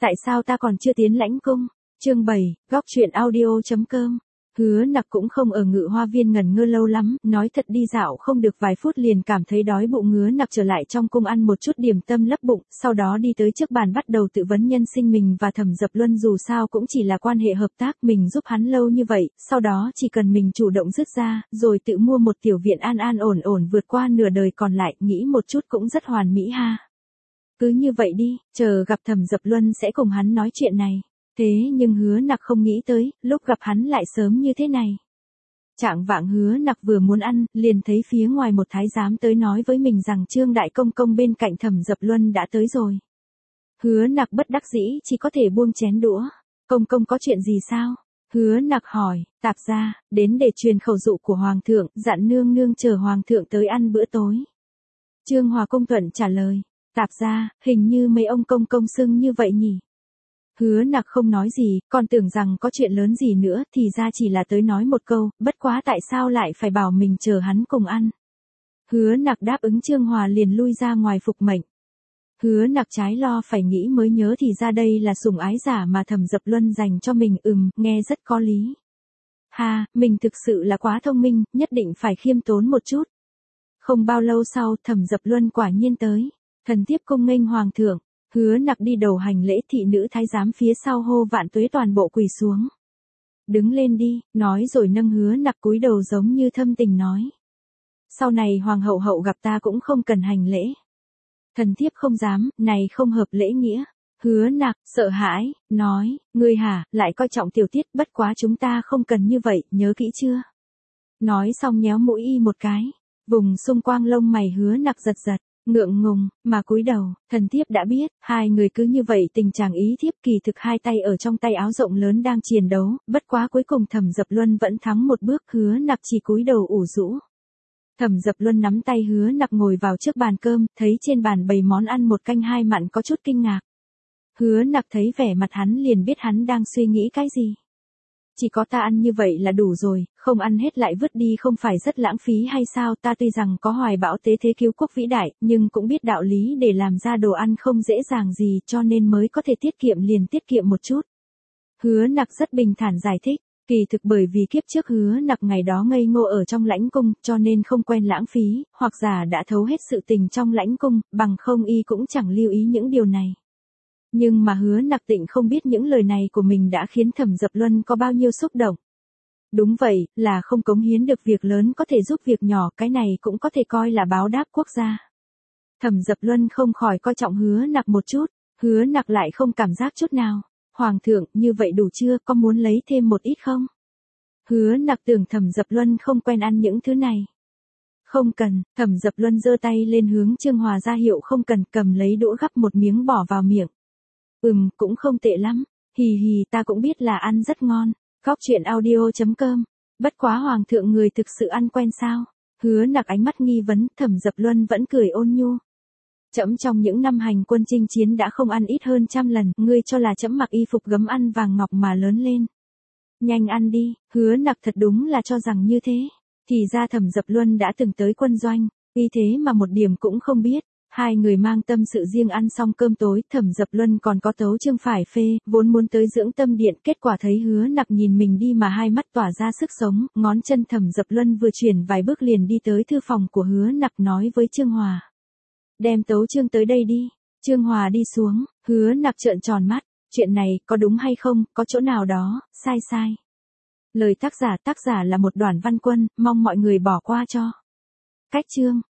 Tại sao ta còn chưa tiến lãnh cung? Chương 7, góc truyện audio.com. Hứa Nặc cũng không ở Ngự Hoa Viên ngẩn ngơ lâu lắm, nói thật đi dạo không được vài phút liền cảm thấy đói bụng. Hứa Nặc trở lại trong cung ăn một chút điểm tâm lấp bụng, sau đó đi tới trước bàn bắt đầu tự vấn nhân sinh mình và Thẩm Dập Luân, dù sao cũng chỉ là quan hệ hợp tác, mình giúp hắn lâu như vậy, sau đó chỉ cần mình chủ động dứt ra, rồi tự mua một tiểu viện an an ổn ổn vượt qua nửa đời còn lại, nghĩ một chút cũng rất hoàn mỹ ha. Cứ như vậy đi, chờ gặp Thẩm Dập Luân sẽ cùng hắn nói chuyện này. Thế nhưng Hứa Nặc không nghĩ tới, lúc gặp hắn lại sớm như thế này. Trạng vạng Hứa Nặc vừa muốn ăn, liền thấy phía ngoài một thái giám tới nói với mình rằng Trương Đại Công Công bên cạnh Thẩm Dập Luân đã tới rồi. Hứa Nặc bất đắc dĩ chỉ có thể buông chén đũa. Công công có chuyện gì sao? Hứa Nặc hỏi. Tạp gia, đến để truyền khẩu dụ của Hoàng thượng, dặn nương nương chờ Hoàng thượng tới ăn bữa tối. Trương Hòa Công Thuận trả lời. Tạp gia, hình như mấy ông công công xưng như vậy nhỉ? Hứa Nặc không nói gì, còn tưởng rằng có chuyện lớn gì nữa, thì ra chỉ là tới nói một câu, bất quá tại sao lại phải bảo mình chờ hắn cùng ăn. Hứa Nặc đáp ứng Trương Hòa liền lui ra ngoài phục mệnh. Hứa Nặc trái lo phải nghĩ mới nhớ thì ra đây là sủng ái giả mà Thẩm Dập Luân dành cho mình, nghe rất có lý. Ha, mình thực sự là quá thông minh, nhất định phải khiêm tốn một chút. Không bao lâu sau, Thẩm Dập Luân quả nhiên tới. Thần thiếp cung nghênh Hoàng thượng. Hứa Nặc đi đầu hành lễ, thị nữ thái giám phía sau hô vạn tuế toàn bộ quỳ xuống. Đứng lên đi, nói rồi nâng Hứa Nặc cúi đầu giống như thâm tình nói. Sau này Hoàng hậu hậu gặp ta cũng không cần hành lễ. Thần thiếp không dám, này không hợp lễ nghĩa. Hứa Nặc, sợ hãi, nói, ngươi hả, lại coi trọng tiểu tiết, bất quá chúng ta không cần như vậy, nhớ kỹ chưa? Nói xong nhéo mũi y một cái, vùng xung quanh lông mày Hứa Nặc giật giật. Ngượng ngùng, mà cúi đầu, thần thiếp đã biết, hai người cứ như vậy tình trạng ý thiếp kỳ thực hai tay ở trong tay áo rộng lớn đang chiến đấu, bất quá cuối cùng Thẩm Dập Luân vẫn thắng một bước, Hứa Nặc chỉ cúi đầu ủ rũ. Thẩm Dập Luân nắm tay Hứa Nặc ngồi vào trước bàn cơm, thấy trên bàn bày món ăn một canh hai mặn có chút kinh ngạc. Hứa Nặc thấy vẻ mặt hắn liền biết hắn đang suy nghĩ cái gì. Chỉ có ta ăn như vậy là đủ rồi, không ăn hết lại vứt đi không phải rất lãng phí hay sao? Ta tuy rằng có hoài bão tế thế cứu quốc vĩ đại, nhưng cũng biết đạo lý để làm ra đồ ăn không dễ dàng gì, cho nên mới có thể tiết kiệm liền tiết kiệm một chút. Hứa Nặc rất bình thản giải thích, kỳ thực bởi vì kiếp trước Hứa Nặc ngày đó ngây ngô ở trong lãnh cung, cho nên không quen lãng phí, hoặc giả đã thấu hết sự tình trong lãnh cung, bằng không y cũng chẳng lưu ý những điều này. Nhưng mà Hứa Nặc Tịnh không biết những lời này của mình đã khiến Thẩm Dập Luân có bao nhiêu xúc động. Đúng vậy, là không cống hiến được việc lớn có thể giúp việc nhỏ, cái này cũng có thể coi là báo đáp quốc gia. Thẩm Dập Luân không khỏi coi trọng Hứa Nặc một chút, Hứa Nặc lại không cảm giác chút nào. Hoàng thượng, như vậy đủ chưa, có muốn lấy thêm một ít không? Hứa Nặc tưởng Thẩm Dập Luân không quen ăn những thứ này. Không cần, Thẩm Dập Luân giơ tay lên hướng Trương Hòa ra hiệu không cần, cầm lấy đũa gắp một miếng bỏ vào miệng. Cũng không tệ lắm. Hì hì, ta cũng biết là ăn rất ngon. Góc truyện audio.com. Bất quá Hoàng thượng người thực sự ăn quen sao? Hứa Nặc ánh mắt nghi vấn, Thẩm Dập Luân vẫn cười ôn nhu. Trẫm trong những năm hành quân chinh chiến đã không ăn ít hơn 100 lần, ngươi cho là trẫm mặc y phục gấm ăn vàng ngọc mà lớn lên. Nhanh ăn đi, Hứa Nặc thật đúng là cho rằng như thế. Thì ra Thẩm Dập Luân đã từng tới quân doanh, vì thế mà một điểm cũng không biết. Hai người mang tâm sự riêng ăn xong cơm tối, Thẩm Dập Luân còn có tấu chương phải phê, vốn muốn tới dưỡng tâm điện, kết quả thấy Hứa Nặc nhìn mình đi mà hai mắt tỏa ra sức sống, ngón chân Thẩm Dập Luân vừa chuyển vài bước liền đi tới thư phòng của Hứa Nặc nói với Trương Hòa. Đem tấu chương tới đây đi. Trương Hòa đi xuống, Hứa Nặc trợn tròn mắt, chuyện này có đúng hay không, có chỗ nào đó, sai. Lời tác giả là một Đoàn Văn Quân, mong mọi người bỏ qua cho. Cách chương.